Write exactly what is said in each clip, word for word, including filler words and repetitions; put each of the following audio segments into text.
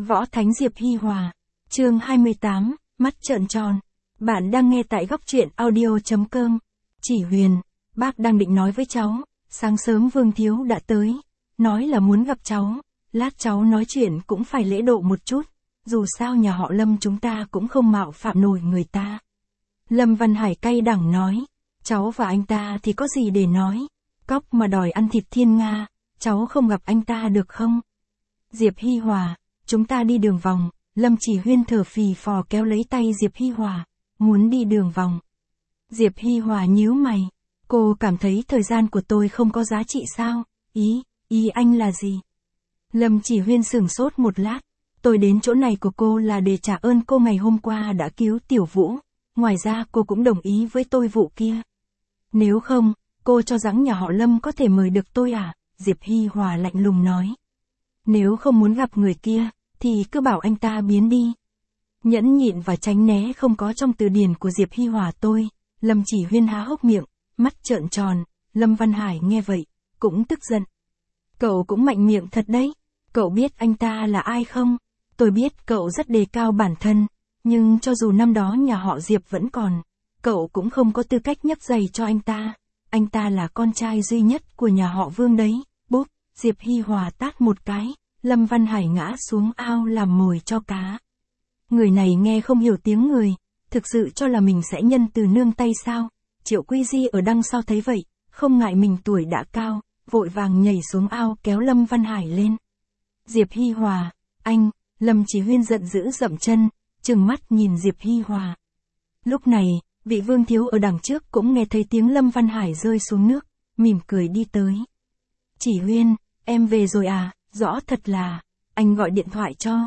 Võ Thánh Diệp Hi Hòa. Chương hai mươi tám, mắt trợn tròn. Bạn đang nghe tại góc truyện audio chấm com. Chỉ Huyền, bác đang định nói với cháu, sáng sớm Vương Thiếu đã tới, nói là muốn gặp cháu, lát cháu nói chuyện cũng phải lễ độ một chút, dù sao nhà họ Lâm chúng ta cũng không mạo phạm nổi người ta. Lâm Văn Hải cay đắng nói, cháu và anh ta thì có gì để nói, cóc mà đòi ăn thịt thiên nga, cháu không gặp anh ta được không? Diệp Hi Hòa, chúng ta đi đường vòng. Lâm Chỉ Huyên thở phì phò kéo lấy tay Diệp Hi Hòa, muốn đi đường vòng. Diệp Hi Hòa nhíu mày, cô cảm thấy thời gian của tôi không có giá trị sao? Ý, ý anh là gì? Lâm Chỉ Huyên sửng sốt một lát, tôi đến chỗ này của cô là để trả ơn cô ngày hôm qua đã cứu Tiểu Vũ, ngoài ra cô cũng đồng ý với tôi vụ kia. Nếu không, cô cho rằng nhà họ Lâm có thể mời được tôi à? Diệp Hi Hòa lạnh lùng nói. Nếu không muốn gặp người kia, thì cứ bảo anh ta biến đi. Nhẫn nhịn và tránh né không có trong từ điển của Diệp Hi Hòa tôi. Lâm Chỉ Huyên há hốc miệng, mắt trợn tròn. Lâm Văn Hải nghe vậy, cũng tức giận. Cậu cũng mạnh miệng thật đấy. Cậu biết anh ta là ai không? Tôi biết cậu rất đề cao bản thân, nhưng cho dù năm đó nhà họ Diệp vẫn còn, cậu cũng không có tư cách nhấc giày cho anh ta. Anh ta là con trai duy nhất của nhà họ Vương đấy. Bốp, Diệp Hi Hòa tát một cái. Lâm Văn Hải ngã xuống ao làm mồi cho cá. Người này nghe không hiểu tiếng người, thực sự cho là mình sẽ nhân từ nương tay sao? Triệu Quy Di ở đằng sau thấy vậy, không ngại mình tuổi đã cao, vội vàng nhảy xuống ao kéo Lâm Văn Hải lên. Diệp Hi Hòa, anh, Lâm Chỉ Huyên giận dữ dậm chân, trừng mắt nhìn Diệp Hi Hòa. Lúc này, vị Vương Thiếu ở đằng trước cũng nghe thấy tiếng Lâm Văn Hải rơi xuống nước, mỉm cười đi tới. Chỉ Huyên, em về rồi à? Rõ thật là, anh gọi điện thoại cho.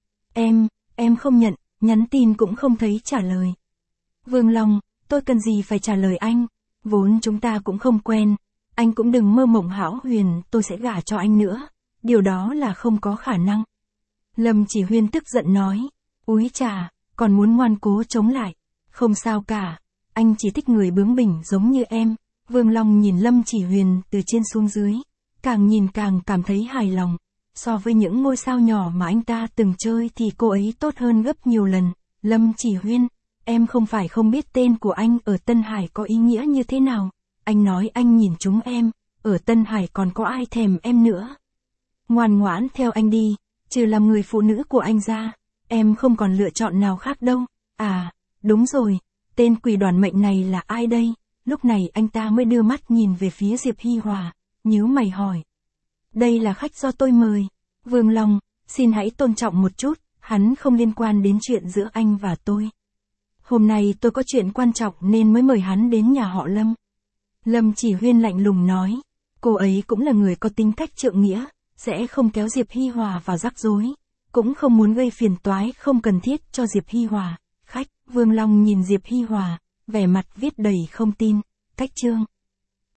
Em, em không nhận, nhắn tin cũng không thấy trả lời. Vương Long, tôi cần gì phải trả lời anh, vốn chúng ta cũng không quen, anh cũng đừng mơ mộng hão huyền tôi sẽ gả cho anh nữa, điều đó là không có khả năng. Lâm Chỉ Huyên tức giận nói, úi chà, còn muốn ngoan cố chống lại, không sao cả, anh chỉ thích người bướng bỉnh giống như em. Vương Long nhìn Lâm Chỉ Huyên từ trên xuống dưới. Càng nhìn càng cảm thấy hài lòng, so với những ngôi sao nhỏ mà anh ta từng chơi thì cô ấy tốt hơn gấp nhiều lần. Lâm Chỉ Huyên, em không phải không biết tên của anh ở Tân Hải có ý nghĩa như thế nào, anh nói anh nhìn chúng em, ở Tân Hải còn có ai thèm em nữa. Ngoan ngoãn theo anh đi, trừ làm người phụ nữ của anh ra, em không còn lựa chọn nào khác đâu. À, đúng rồi, tên quỷ đoàn mệnh này là ai đây? Lúc này anh ta mới đưa mắt nhìn về phía Diệp Hi Hòa. Nhíu mày hỏi. Đây là khách do tôi mời. Vương Long, xin hãy tôn trọng một chút, hắn không liên quan đến chuyện giữa anh và tôi. Hôm nay tôi có chuyện quan trọng nên mới mời hắn đến nhà họ Lâm. Lâm Chỉ Huyên lạnh lùng nói. Cô ấy cũng là người có tính cách trượng nghĩa, sẽ không kéo Diệp Hi Hòa vào rắc rối, cũng không muốn gây phiền toái không cần thiết cho Diệp Hi Hòa. Khách, Vương Long nhìn Diệp Hi Hòa, vẻ mặt viết đầy không tin. Cách chương.